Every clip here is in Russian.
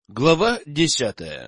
Глава 10.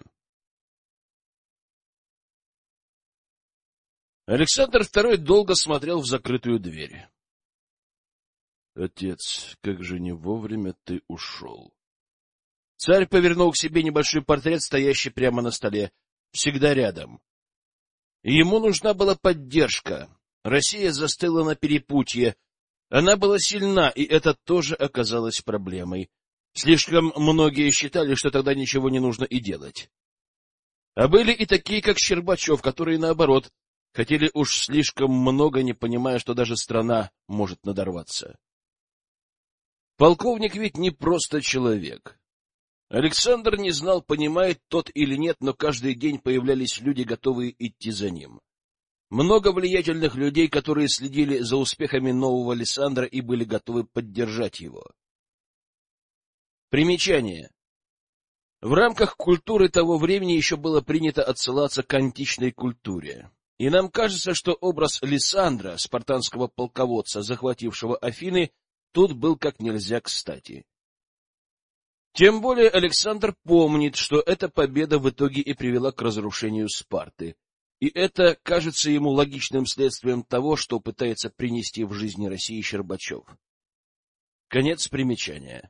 Александр II долго смотрел в закрытую дверь. — Отец, как же не вовремя ты ушел. Царь повернул к себе небольшой портрет, стоящий прямо на столе, всегда рядом. Ему нужна была поддержка. Россия застыла на перепутье. Она была сильна, и это тоже оказалось проблемой. Слишком многие считали, что тогда ничего не нужно и делать. А были и такие, как Щербачев, которые, наоборот, хотели уж слишком много, не понимая, что даже страна может надорваться. Полковник ведь не просто человек. Александр не знал, понимает тот или нет, но каждый день появлялись люди, готовые идти за ним. Много влиятельных людей, которые следили за успехами нового Александра и были готовы поддержать его. Примечание. В рамках культуры того времени еще было принято отсылаться к античной культуре. И нам кажется, что образ Лисандра, спартанского полководца, захватившего Афины, тут был как нельзя кстати. Тем более Александр помнит, что эта победа в итоге и привела к разрушению Спарты. И это кажется ему логичным следствием того, что пытается принести в жизнь России Щербачев. Конец примечания.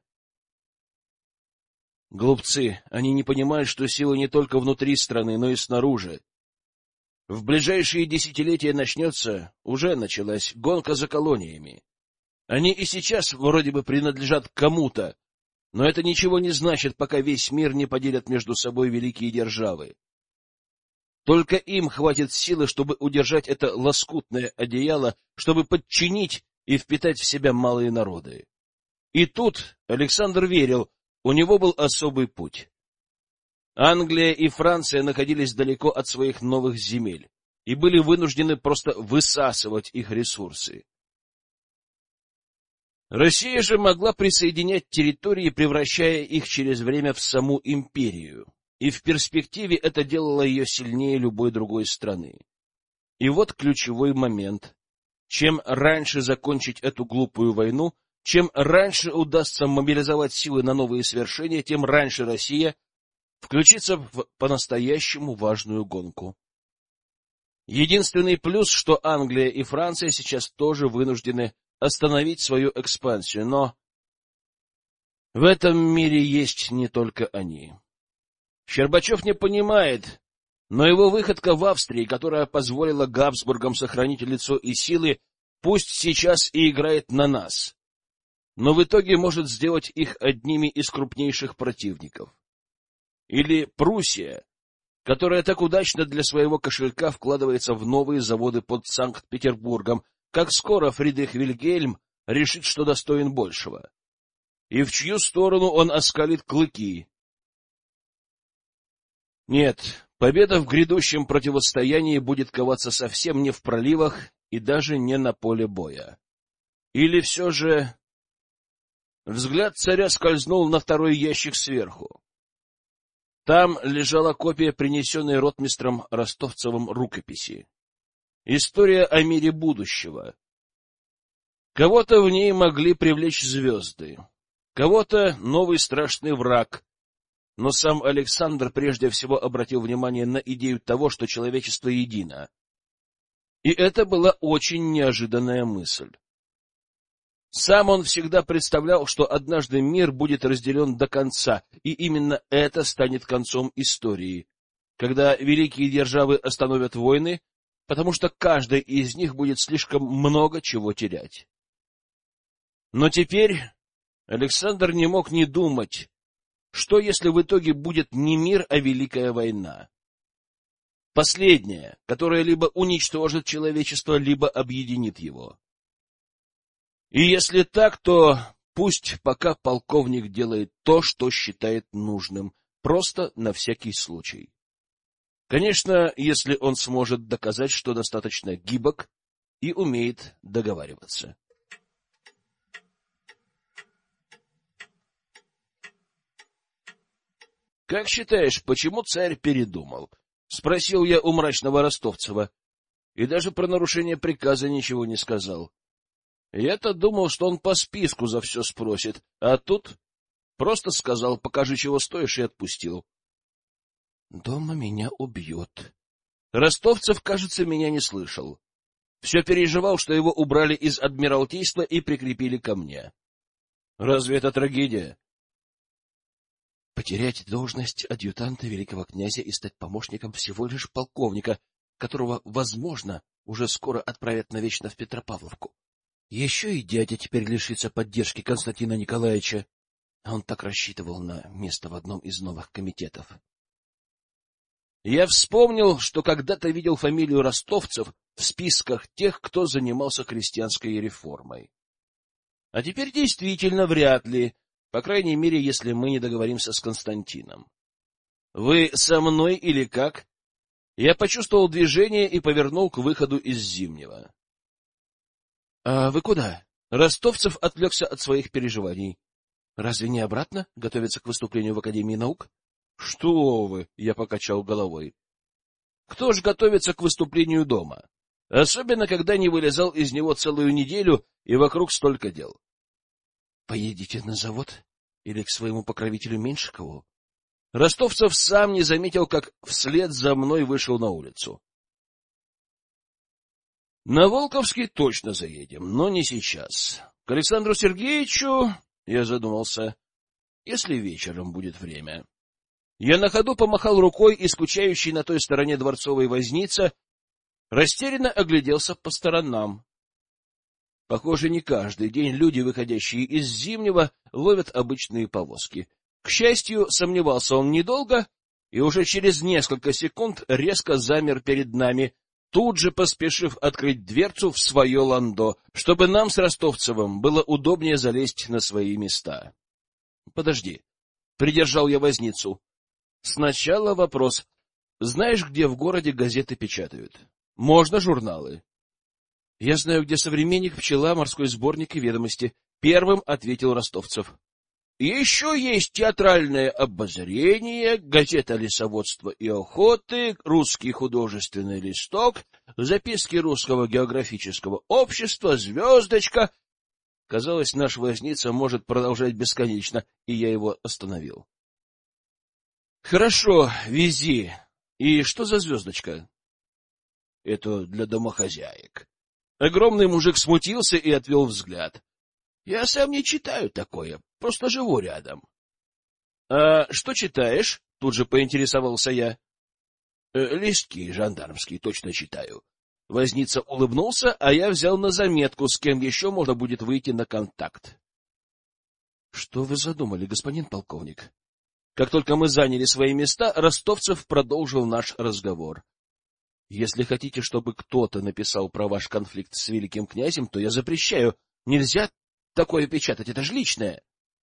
Глупцы, они не понимают, что сила не только внутри страны, но и снаружи. В ближайшие десятилетия уже началась гонка за колониями. Они и сейчас вроде бы принадлежат кому-то, но это ничего не значит, пока весь мир не поделят между собой великие державы. Только им хватит силы, чтобы удержать это лоскутное одеяло, чтобы подчинить и впитать в себя малые народы. И тут Александр верил, у него был особый путь. Англия и Франция находились далеко от своих новых земель и были вынуждены просто высасывать их ресурсы. Россия же могла присоединять территории, превращая их через время в саму империю, и в перспективе это делало ее сильнее любой другой страны. И вот ключевой момент. Чем раньше закончить эту глупую войну, чем раньше удастся мобилизовать силы на новые свершения, тем раньше Россия включится в по-настоящему важную гонку. Единственный плюс, что Англия и Франция сейчас тоже вынуждены остановить свою экспансию, но в этом мире есть не только они. Щербачев не понимает, но его выходка в Австрии, которая позволила Габсбургам сохранить лицо и силы, пусть сейчас и играет на нас, но в итоге может сделать их одними из крупнейших противников. Или Пруссия, которая так удачно для своего кошелька вкладывается в новые заводы под Санкт-Петербургом, как скоро Фридрих Вильгельм решит, что достоин большего, и в чью сторону он оскалит клыки. Нет, победа в грядущем противостоянии будет коваться совсем не в проливах и даже не на поле боя. Или все же... Взгляд царя скользнул на второй ящик сверху. Там лежала копия принесенной ротмистром Ростовцевым рукописи. История о мире будущего. Кого-то в ней могли привлечь звезды, кого-то новый страшный враг, но сам Александр прежде всего обратил внимание на идею того, что человечество едино. И это была очень неожиданная мысль. Сам он всегда представлял, что однажды мир будет разделен до конца, и именно это станет концом истории, когда великие державы остановят войны, потому что каждой из них будет слишком много чего терять. Но теперь Александр не мог не думать, что если в итоге будет не мир, а великая война. Последняя, которая либо уничтожит человечество, либо объединит его. И если так, то пусть пока полковник делает то, что считает нужным, просто на всякий случай. Конечно, если он сможет доказать, что достаточно гибок и умеет договариваться. — Как считаешь, почему царь передумал? — спросил я у мрачного Ростовцева. И даже про нарушение приказа ничего не сказал. Я-то думал, что он по списку за все спросит, а тут Просто сказал: покажи, чего стоишь, и отпустил. Дома меня убьет. Ростовцев, кажется, меня не слышал. Все переживал, что его убрали из Адмиралтейства и прикрепили ко мне. Разве это трагедия? Потерять должность адъютанта великого князя и стать помощником всего лишь полковника, которого, возможно, уже скоро отправят навечно в Петропавловку. Еще и дядя теперь лишится поддержки Константина Николаевича, а он так рассчитывал на место в одном из новых комитетов. Я вспомнил, что когда-то видел фамилию Ростовцев в списках тех, кто занимался крестьянской реформой. А теперь действительно вряд ли, по крайней мере, если мы не договоримся с Константином. Вы со мной или как? Я почувствовал движение и повернул к выходу из Зимнего. — А вы куда? Ростовцев отвлекся от своих переживаний. — Разве не обратно? Готовиться к выступлению в Академии наук? — Что вы? — я покачал головой. — Кто ж готовится к выступлению дома? Особенно, когда не вылезал из него целую неделю и вокруг столько дел. — Поедете на завод или к своему покровителю Меньшикову? Ростовцев сам не заметил, как вслед за мной вышел на улицу. — На Волковский точно заедем, но не сейчас. К Александру Сергеевичу, я задумался, если вечером будет время. Я на ходу помахал рукой, и скучающий на той стороне дворцовой возница растерянно огляделся по сторонам. Похоже, не каждый день люди, выходящие из Зимнего, ловят обычные повозки. К счастью, сомневался он недолго, и уже через несколько секунд резко замер перед нами, тут же поспешив открыть дверцу в свое ландо, чтобы нам с Ростовцевым было удобнее залезть на свои места. — Подожди, — придержал я возницу. — Сначала вопрос. Знаешь, где в городе газеты печатают? Можно журналы? — Я знаю, где «Современник», «Пчела», «Морской сборник» и «Ведомости», — первым ответил Ростовцев. — Еще есть «Театральное обозрение», газета «Лесоводство и охоты», «Русский художественный листок», записки Русского географического общества, «Звездочка». Казалось, наш возница может продолжать бесконечно, и я его остановил. — Хорошо, вези. И что за «Звездочка»? — Это для домохозяек. Огромный мужик смутился и отвел взгляд. — Я сам не читаю такое, просто живу рядом. — А что читаешь? — тут же поинтересовался я. — Листки жандармские точно читаю. Возница улыбнулся, а я взял на заметку, с кем еще можно будет выйти на контакт. — Что вы задумали, господин полковник? Как только мы заняли свои места, Ростовцев продолжил наш разговор. Если хотите, чтобы кто-то написал про ваш конфликт с великим князем, то я запрещаю. Нельзя такое печатать, это же личное.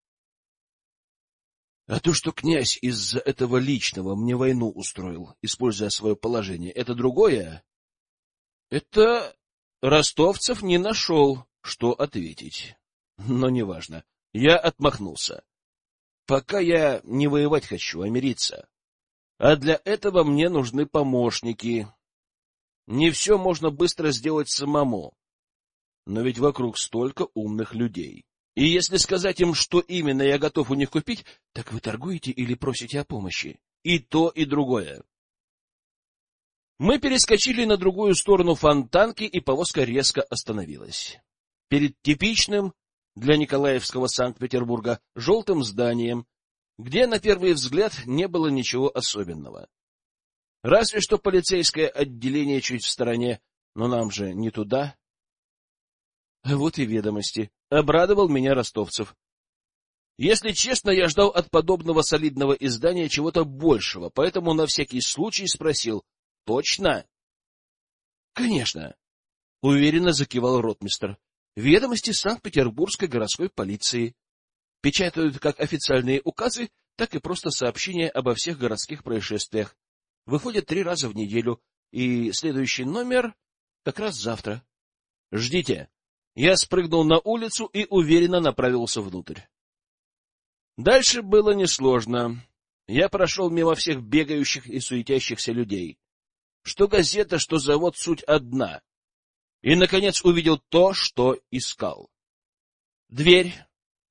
А то, что князь из-за этого личного мне войну устроил, используя свое положение, это другое. Это Ростовцев не нашел, что ответить. Но неважно. Я отмахнулся. Пока я не воевать хочу, а мириться. А для этого мне нужны помощники. Не все можно быстро сделать самому. Но ведь вокруг столько умных людей. И если сказать им, что именно я готов у них купить, так вы торгуете или просите о помощи. И то, и другое. Мы перескочили на другую сторону Фонтанки, и повозка резко остановилась. Перед типичным для Николаевского Санкт-Петербурга желтым зданием, где на первый взгляд не было ничего особенного. Разве что полицейское отделение чуть в стороне, но нам же не туда. Вот и «Ведомости», — обрадовал меня Ростовцев. Если честно, я ждал от подобного солидного издания чего-то большего, поэтому на всякий случай спросил: — Точно? — Конечно, — уверенно закивал ротмистр. — «Ведомости» Санкт-Петербургской городской полиции. Печатают как официальные указы, так и просто сообщения обо всех городских происшествиях. Выходит 3 раза в неделю, и следующий номер как раз завтра. Ждите. Я спрыгнул на улицу и уверенно направился внутрь. Дальше было несложно. Я прошел мимо всех бегающих и суетящихся людей. Что газета, что завод — суть одна. И, наконец, увидел то, что искал. Дверь,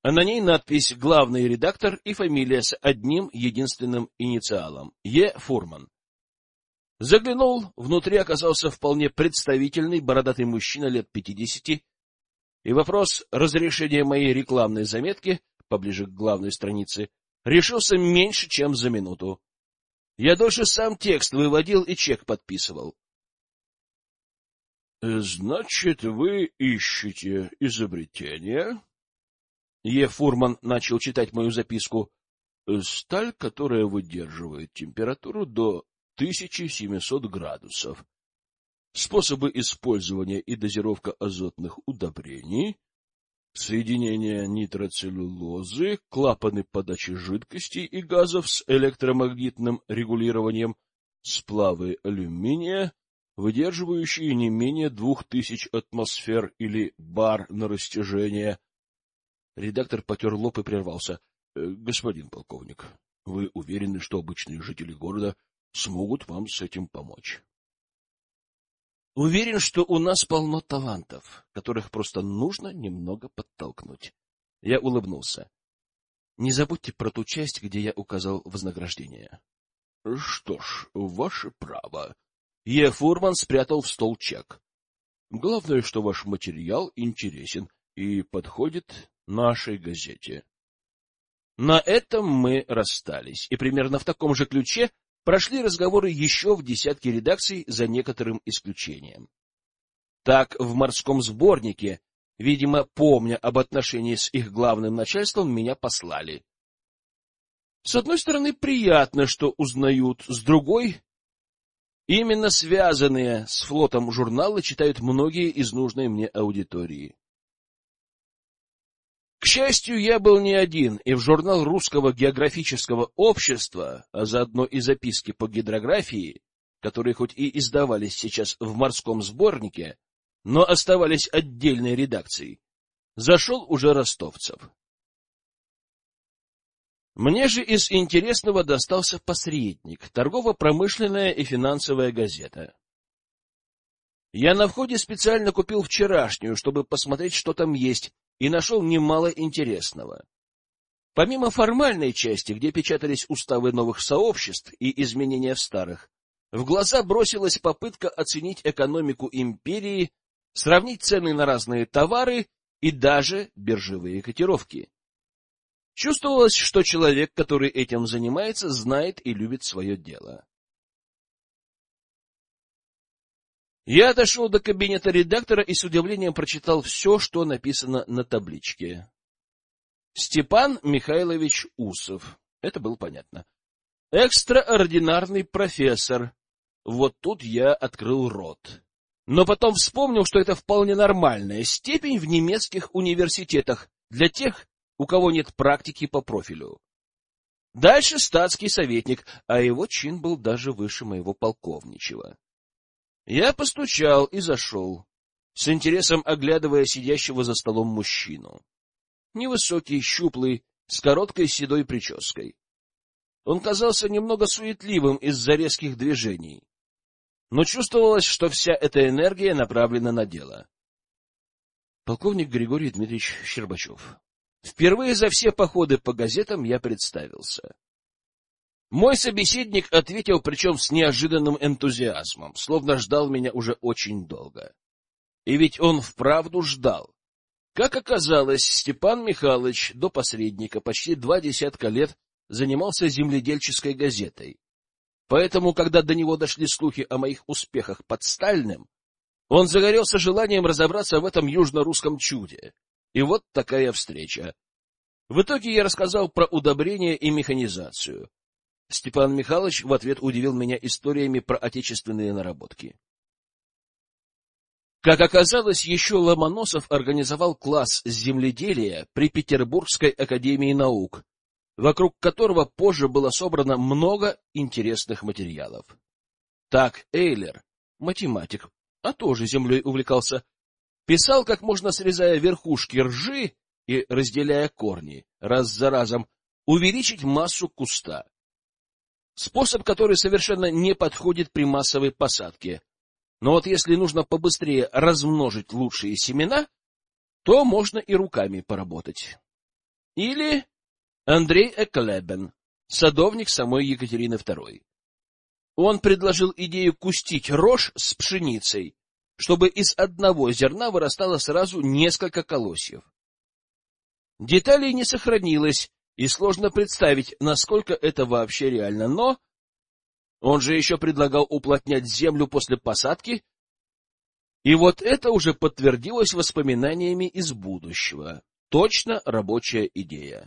а на ней надпись «Главный редактор» и фамилия с одним единственным инициалом — Е. Фурман. Заглянул, внутри оказался вполне представительный бородатый мужчина лет 50, и вопрос разрешения моей рекламной заметки, поближе к главной странице, решился меньше, чем за минуту. Я дольше сам текст выводил и чек подписывал. — Значит, вы ищете изобретение? Е. Фурман начал читать мою записку. — Сталь, которая выдерживает температуру до 1700 градусов. Способы использования и дозировка азотных удобрений, соединение нитроцеллюлозы, клапаны подачи жидкостей и газов с электромагнитным регулированием, сплавы алюминия, выдерживающие не менее 2000 атмосфер или бар на растяжение. Редактор потер лоб и прервался. — Господин полковник, вы уверены, что обычные жители города смогут вам с этим помочь? — Уверен, что у нас полно талантов, которых просто нужно немного подтолкнуть. Я улыбнулся. Не забудьте про ту часть, где я указал вознаграждение. — Что ж, ваше право. Е. Фурман спрятал в стол чек. Главное, что ваш материал интересен и подходит нашей газете. На этом мы расстались, и примерно в таком же ключе прошли разговоры еще в десятки редакций, за некоторым исключением. Так, в «Морском сборнике», видимо, помня об отношении с их главным начальством, меня послали. С одной стороны, приятно, что узнают, с другой, именно связанные с флотом журналы читают многие из нужной мне аудитории. К счастью, я был не один, и в журнал Русского географического общества, а заодно и записки по гидрографии, которые хоть и издавались сейчас в «Морском сборнике», но оставались отдельной редакцией, зашел уже Ростовцев. Мне же из интересного достался «Посредник», торгово-промышленная и финансовая газета. Я на входе специально купил вчерашнюю, чтобы посмотреть, что там есть, и нашел немало интересного. Помимо формальной части, где печатались уставы новых сообществ и изменения в старых, в глаза бросилась попытка оценить экономику империи, сравнить цены на разные товары и даже биржевые котировки. Чувствовалось, что человек, который этим занимается, знает и любит свое дело. Я дошел до кабинета редактора и с удивлением прочитал все, что написано на табличке. Степан Михайлович Усов. Это было понятно. Экстраординарный профессор. Вот тут я открыл рот. Но потом вспомнил, что это вполне нормальная степень в немецких университетах для тех, у кого нет практики по профилю. Дальше статский советник, а его чин был даже выше моего полковничьего. Я постучал и зашел, с интересом оглядывая сидящего за столом мужчину. Невысокий, щуплый, с короткой седой прической. Он казался немного суетливым из-за резких движений, но чувствовалось, что вся эта энергия направлена на дело. Полковник Григорий Дмитриевич Щербачев. Впервые за все походы по газетам я представился. Мой собеседник ответил, причем с неожиданным энтузиазмом, словно ждал меня уже очень долго. И ведь он вправду ждал. Как оказалось, Степан Михайлович до посредника почти 20 лет занимался земледельческой газетой. Поэтому, когда до него дошли слухи о моих успехах под Сталиным, он загорелся желанием разобраться в этом южно-русском чуде. И вот такая встреча. В итоге я рассказал про удобрения и механизацию. Степан Михайлович в ответ удивил меня историями про отечественные наработки. Как оказалось, еще Ломоносов организовал класс земледелия при Петербургской академии наук, вокруг которого позже было собрано много интересных материалов. Так Эйлер, математик, а тоже землей увлекался, писал, как можно, срезая верхушки ржи и разделяя корни, раз за разом, увеличить массу куста. Способ, который совершенно не подходит при массовой посадке. Но вот если нужно побыстрее размножить лучшие семена, то можно и руками поработать. Или Андрей Эклебен, садовник самой Екатерины II. Он предложил идею кустить рожь с пшеницей, чтобы из одного зерна вырастало сразу несколько колосьев. Деталей не сохранилось, и сложно представить, насколько это вообще реально, но он же еще предлагал уплотнять землю после посадки, и вот это уже подтвердилось воспоминаниями из будущего. Точно рабочая идея.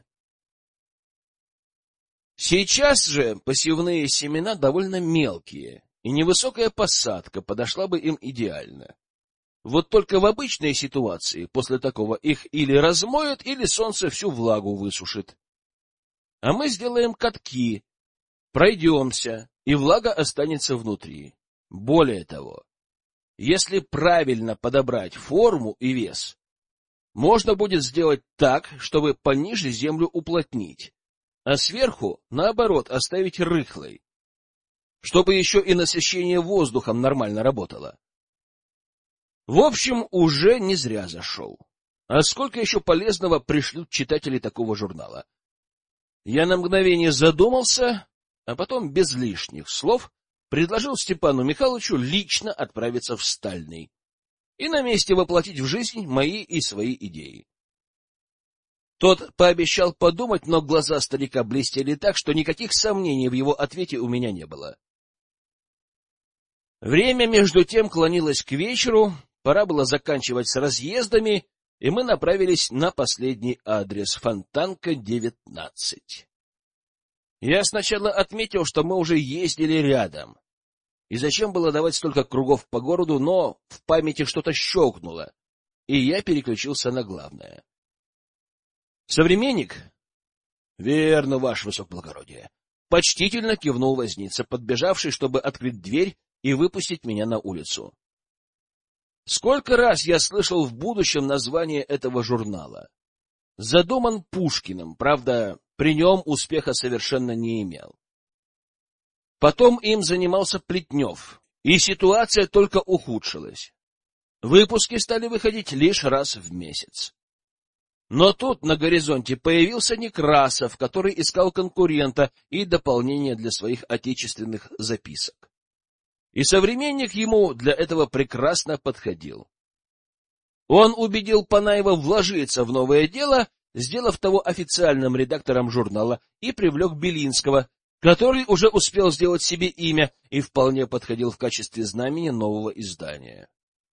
Сейчас же посевные семена довольно мелкие, и невысокая посадка подошла бы им идеально. Вот только в обычной ситуации после такого их или размоет, или солнце всю влагу высушит. А мы сделаем катки, пройдемся, и влага останется внутри. Более того, если правильно подобрать форму и вес, можно будет сделать так, чтобы пониже землю уплотнить, а сверху, наоборот, оставить рыхлой, чтобы еще и насыщение воздухом нормально работало. В общем, уже не зря зашел. А сколько еще полезного пришлют читатели такого журнала? Я на мгновение задумался, а потом без лишних слов предложил Степану Михайловичу лично отправиться в Стальный и на месте воплотить в жизнь мои и свои идеи. Тот пообещал подумать, но глаза старика блестели так, что никаких сомнений в его ответе у меня не было. Время между тем клонилось к вечеру, пора было заканчивать с разъездами, и мы направились на последний адрес — Фонтанка, 19. Я сначала отметил, что мы уже ездили рядом, и зачем было давать столько кругов по городу, но в памяти что-то щелкнуло, и я переключился на главное. «Современник?» «Верно, ваше высокоблагородие», — почтительно кивнул возница, подбежавший, чтобы открыть дверь и выпустить меня на улицу. Сколько раз я слышал в будущем название этого журнала. Задуман Пушкиным, правда, при нем успеха совершенно не имел. Потом им занимался Плетнев, и ситуация только ухудшилась. Выпуски стали выходить лишь раз в месяц. Но тут на горизонте появился Некрасов, который искал конкурента и дополнение для своих отечественных записок. И современник ему для этого прекрасно подходил. Он убедил Панаева вложиться в новое дело, сделав того официальным редактором журнала, и привлек Белинского, который уже успел сделать себе имя и вполне подходил в качестве знамени нового издания.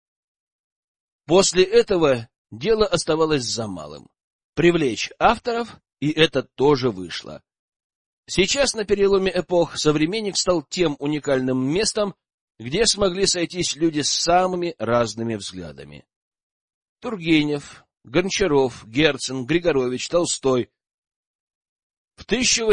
После этого дело оставалось за малым — привлечь авторов, и это тоже вышло. Сейчас, на переломе эпох, современник стал тем уникальным местом, где смогли сойтись люди с самыми разными взглядами. Тургенев, Гончаров, Герцен, Григорович, Толстой. В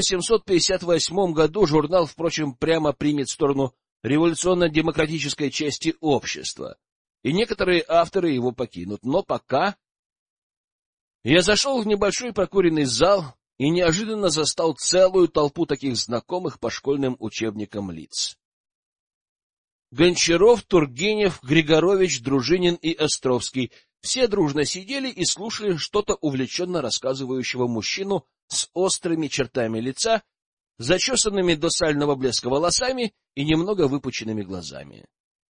1858 году журнал, впрочем, прямо примет сторону революционно-демократической части общества, и некоторые авторы его покинут, но пока... Я зашел в небольшой прокуренный зал и неожиданно застал целую толпу таких знакомых по школьным учебникам лиц. Гончаров, Тургенев, Григорович, Дружинин и Островский все дружно сидели и слушали что-то увлеченно рассказывающего мужчину с острыми чертами лица, зачесанными до сального блеска волосами и немного выпученными глазами.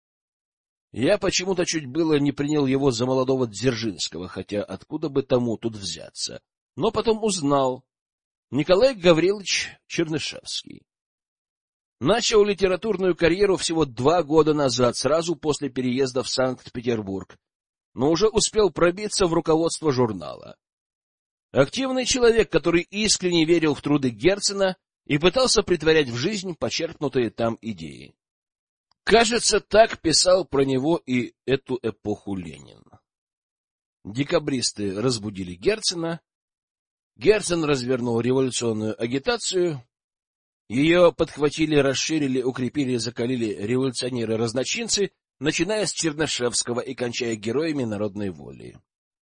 Я почему-то чуть было не принял его за молодого Дзержинского, хотя откуда бы тому тут взяться, но потом узнал. Николай Гаврилович Чернышевский. Начал литературную карьеру всего 2 года назад, сразу после переезда в Санкт-Петербург, но уже успел пробиться в руководство журнала. Активный человек, который искренне верил в труды Герцена и пытался претворять в жизнь почерпнутые там идеи. Кажется, так писал про него и эту эпоху Ленин. Декабристы разбудили Герцена, Герцен развернул революционную агитацию, ее подхватили, расширили, укрепили, закалили революционеры-разночинцы, начиная с Чернышевского и кончая героями народной воли.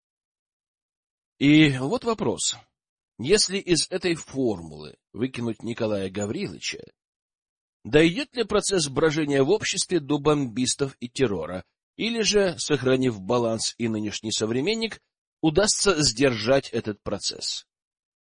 И вот вопрос. Если из этой формулы выкинуть Николая Гавриловича, дойдет ли процесс брожения в обществе до бомбистов и террора, или же, сохранив баланс и нынешний современник, удастся сдержать этот процесс?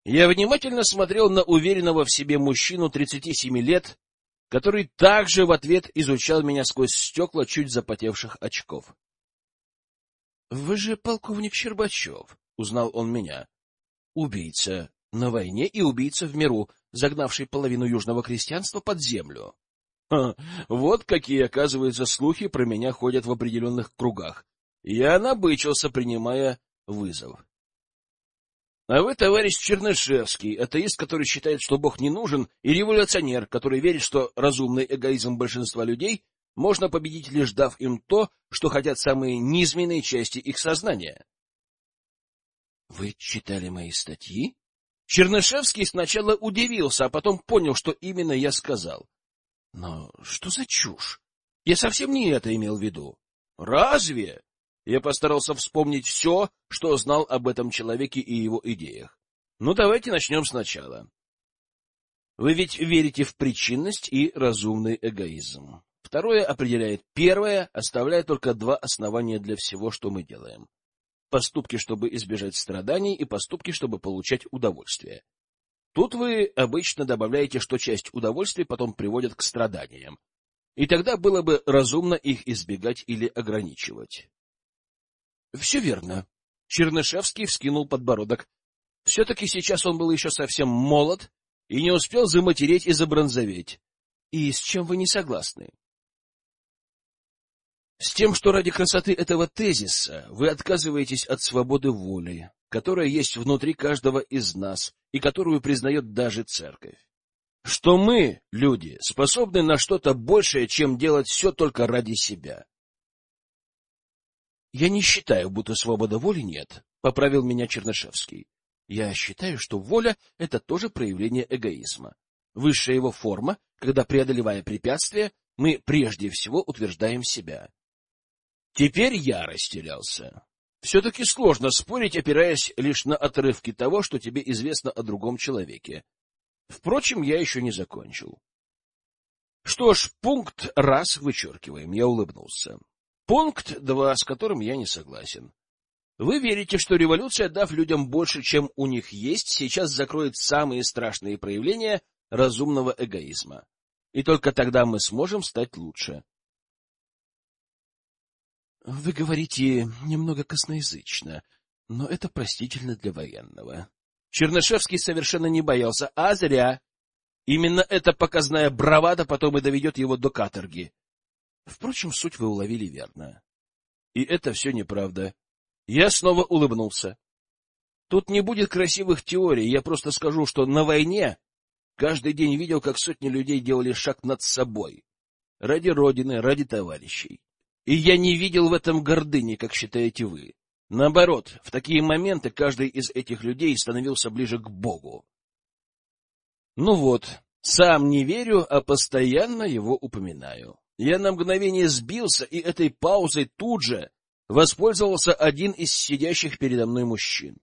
Я внимательно смотрел на уверенного в себе мужчину 37 лет, который также в ответ изучал меня сквозь стекла чуть запотевших очков. — Вы же полковник Щербачев, — узнал он меня. — Убийца на войне и убийца в миру, загнавший половину южного крестьянства под землю. Вот какие, оказывается, слухи про меня ходят в определенных кругах. Я набычился, принимая вызов. А вы, товарищ Чернышевский, атеист, который считает, что Бог не нужен, и революционер, который верит, что разумный эгоизм большинства людей можно победить, лишь дав им то, что хотят самые низменные части их сознания. Вы читали мои статьи? Чернышевский сначала удивился, а потом понял, что именно я сказал. Но что за чушь? Я совсем не это имел в виду. Разве? Я постарался вспомнить все, что знал об этом человеке и его идеях. Ну, давайте начнем сначала. Вы ведь верите в причинность и разумный эгоизм. Второе определяет первое, оставляя только два основания для всего, что мы делаем. Поступки, чтобы избежать страданий, и поступки, чтобы получать удовольствие. Тут вы обычно добавляете, что часть удовольствия потом приводит к страданиям. И тогда было бы разумно их избегать или ограничивать. Все верно. Чернышевский вскинул подбородок. Все-таки сейчас он был еще совсем молод и не успел заматереть и забронзоветь. И с чем вы не согласны? С тем, что ради красоты этого тезиса вы отказываетесь от свободы воли, которая есть внутри каждого из нас и которую признает даже церковь. Что мы, люди, способны на что-то большее, чем делать все только ради себя. Я не считаю, будто свобода воли нет, — поправил меня Чернышевский. Я считаю, что воля — это тоже проявление эгоизма. Высшая его форма, когда, преодолевая препятствия, мы прежде всего утверждаем себя. Теперь я растерялся. Все-таки сложно спорить, опираясь лишь на отрывки того, что тебе известно о другом человеке. Впрочем, я еще не закончил. Что ж, пункт раз вычеркиваем, я улыбнулся. Пункт 2, с которым я не согласен. Вы верите, что революция, дав людям больше, чем у них есть, сейчас закроет самые страшные проявления разумного эгоизма. И только тогда мы сможем стать лучше. Вы говорите немного косноязычно, но это простительно для военного. Чернышевский совершенно не боялся, а зря. Именно эта показная бравада потом и доведет его до каторги. Впрочем, суть вы уловили верно. И это все неправда. Я снова улыбнулся. Тут не будет красивых теорий, я просто скажу, что на войне каждый день видел, как сотни людей делали шаг над собой. Ради Родины, ради товарищей. И я не видел в этом гордыни, как считаете вы. Наоборот, в такие моменты каждый из этих людей становился ближе к Богу. Ну вот, сам не верю, а постоянно его упоминаю. Я на мгновение сбился, и этой паузой тут же воспользовался один из сидящих передо мной мужчин.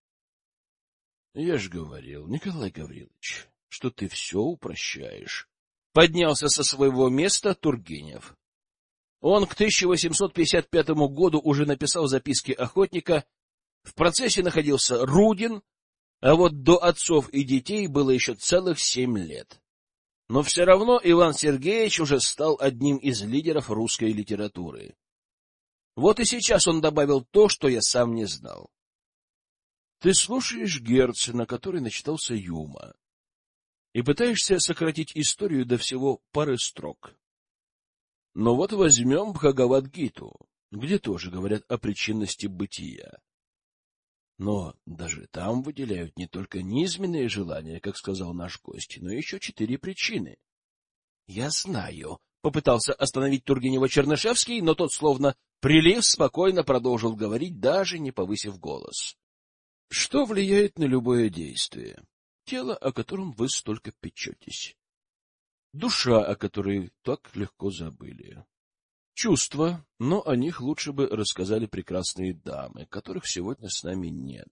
— Я ж говорил, Николай Гаврилович, что ты все упрощаешь. Поднялся со своего места Тургенев. Он к 1855 году уже написал записки охотника, в процессе находился Рудин, а вот до отцов и детей было еще целых 7 лет. Но все равно Иван Сергеевич уже стал одним из лидеров русской литературы. Вот и сейчас он добавил то, что я сам не знал. Ты слушаешь Герцена, который начитался Юма, и пытаешься сократить историю до всего пары строк. Но вот возьмем Бхагавад-гиту, где тоже говорят о причинности бытия. Но даже там выделяют не только низменные желания, как сказал наш гость, но еще 4 причины. — Я знаю, — попытался остановить Тургенева Чернышевский, но тот, словно прилив, спокойно продолжил говорить, даже не повысив голос. — Что влияет на любое действие? Тело, о котором вы столько печетесь. Душа, о которой так легко забыли. Чувства, но о них лучше бы рассказали прекрасные дамы, которых сегодня с нами нет.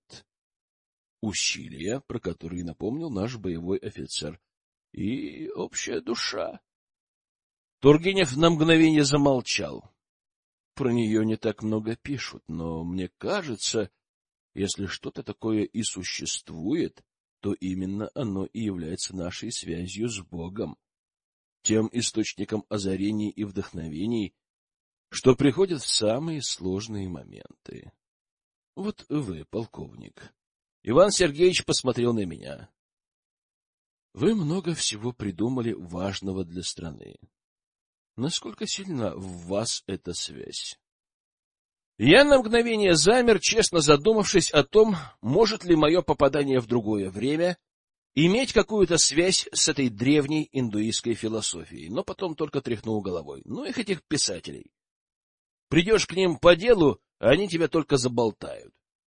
Усилия, про которые напомнил наш боевой офицер. И общая душа. Тургенев на мгновение замолчал. Про нее не так много пишут, но мне кажется, если что-то такое и существует, то именно оно и является нашей связью с Богом, тем источником озарений и вдохновений, что приходит в самые сложные моменты. Вот вы, полковник. Иван Сергеевич посмотрел на меня. Вы много всего придумали важного для страны. Насколько сильна в вас эта связь? Я на мгновение замер, честно задумавшись о том, может ли мое попадание в другое время иметь какую-то связь с этой древней индуистской философией, но потом только тряхнул головой. Ну их этих писателей. Придешь к ним по делу, а они тебя только заболтают.